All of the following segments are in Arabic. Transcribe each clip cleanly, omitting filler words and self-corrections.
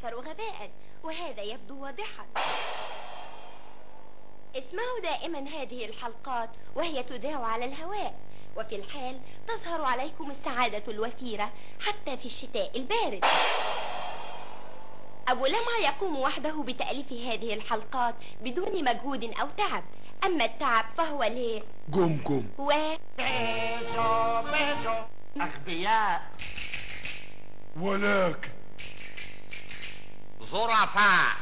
أكثر غباء، وهذا يبدو واضحا. اسمعوا دائما هذه الحلقات وهي تذاع على الهواء، وفي الحال تظهر عليكم السعادة الوفيرة حتى في الشتاء البارد. أبو لمعة يقوم وحده بتأليف هذه الحلقات بدون مجهود أو تعب، أما التعب فهو جمجم بيشو بيشو أغبياء، ولكن ظرفاء.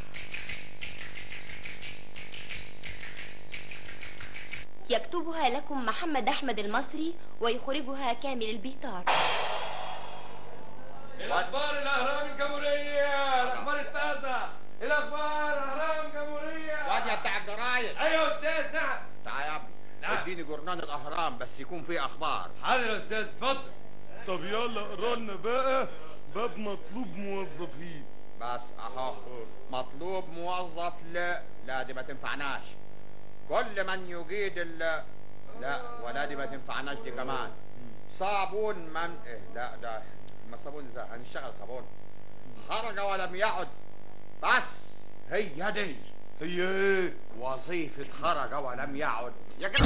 يكتبها لكم محمد أحمد المصري ويخرجها كامل البيطار. الأخبار الأهرام الجمهورية، الأخبار التازة، الأخبار أهرام الجمهورية. واد يا بتاع الجرايد. أيوة يا أستاذ. نعم. تعال يا ابني. نعم. اديني جورنان الأهرام بس يكون فيه أخبار. حاضر يا أستاذ، اتفضل. طب يلا اقرا لنا بقى باب مطلوب موظفين. بس اهو مطلوب موظف. لا دي ما تنفعناش. كل من يجيد لا ولا دي ما تنفعناش دي كمان. صابون من لا ده ما صابون ازاي هنشتغل صابون. خرج ولم يعد. بس هي دي. هي ايه؟ وظيفة خرج ولم يعد يا كده.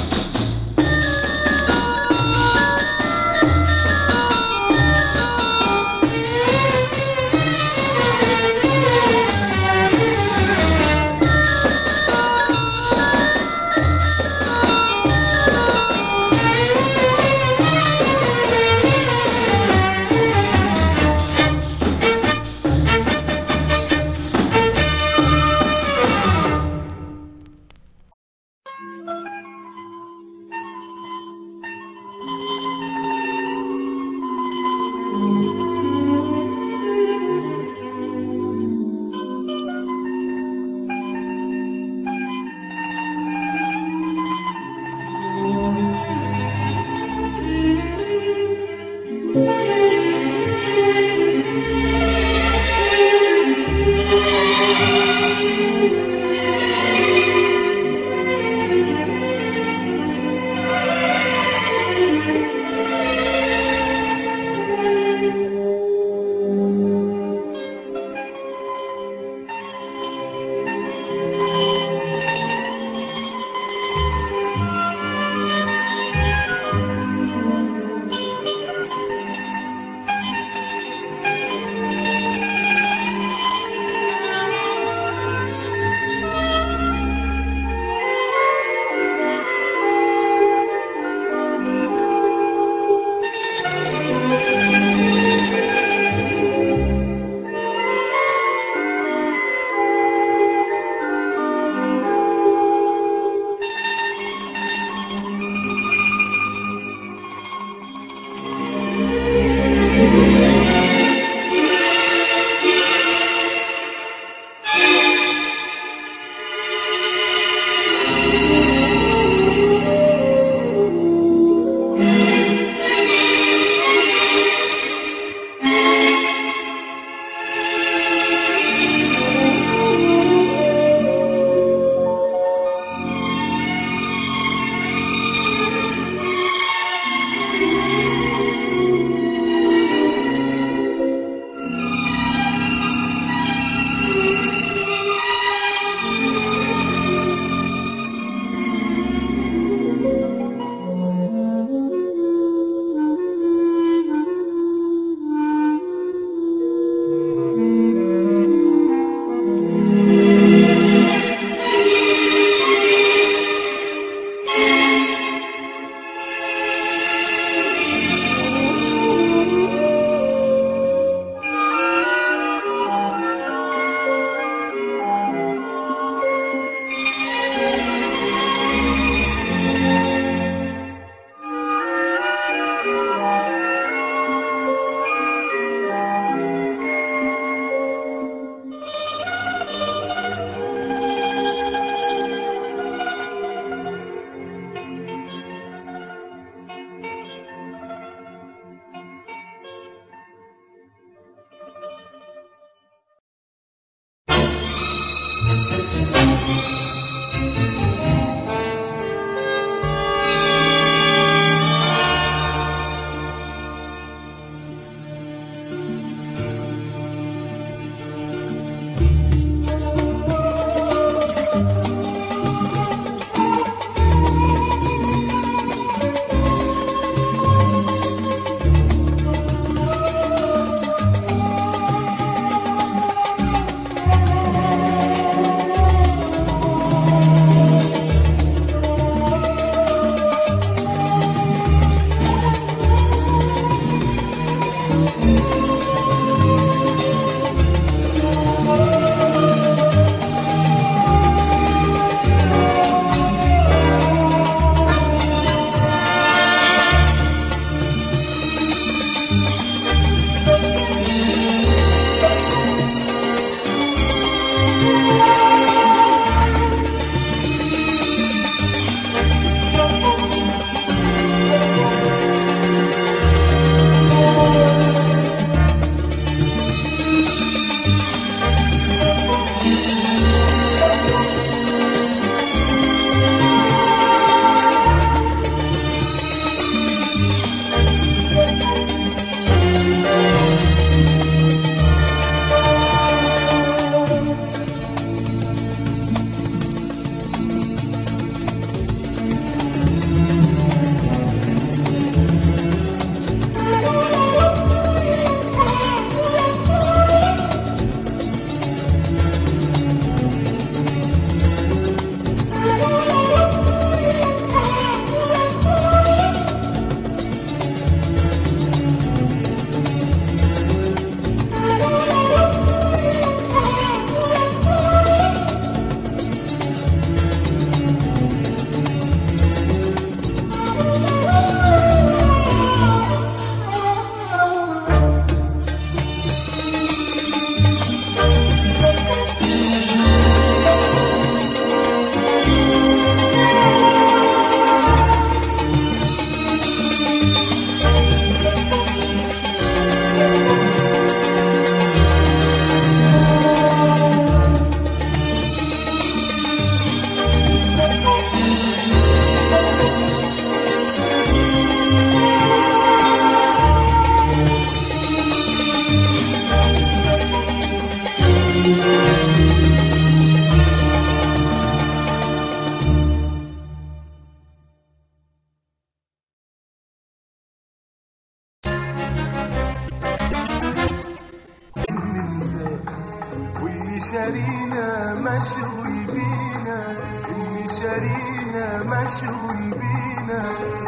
شارينا مشغول بينا، اللي شارينا مشغول بينا،